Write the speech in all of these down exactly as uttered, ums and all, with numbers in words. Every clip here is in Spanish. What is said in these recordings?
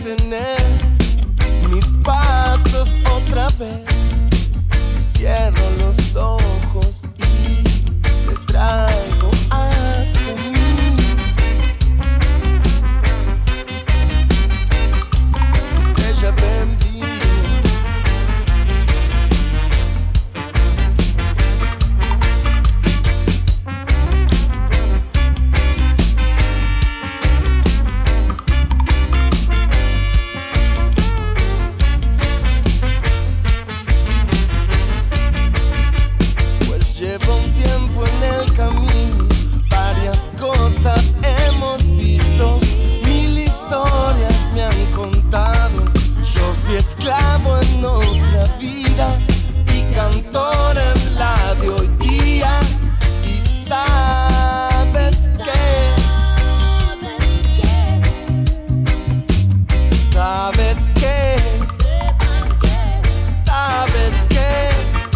detener mis pasos otra vez. Si cierro los ojos y te traigo hasta mí, seja bem-vindo. Llevo un tiempo en el camino, varias cosas hemos visto, mil historias me han contado. Yo fui esclavo en otra vida y cantor en la de hoy día. Y sabes qué, sabes qué, sabes qué.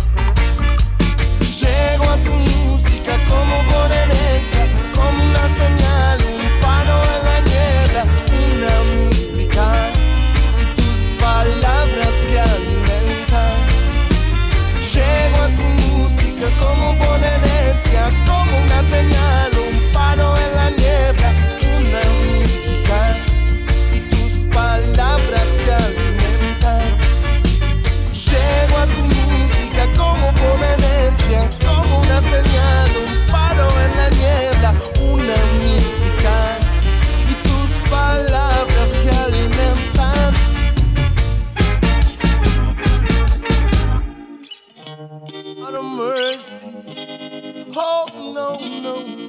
Llego a tu música como por herencia, como una señal, un faro en la niebla, una mística y tus palabras que alimentan. Llego a tu música como por herencia, como una señal, un faro en la niebla, una mística y tus palabras que alimentan. Llego a tu música como por herencia, como una señal, un faro en la niebla, una mística y tus palabras que alimentan. Out of mercy, oh no, no,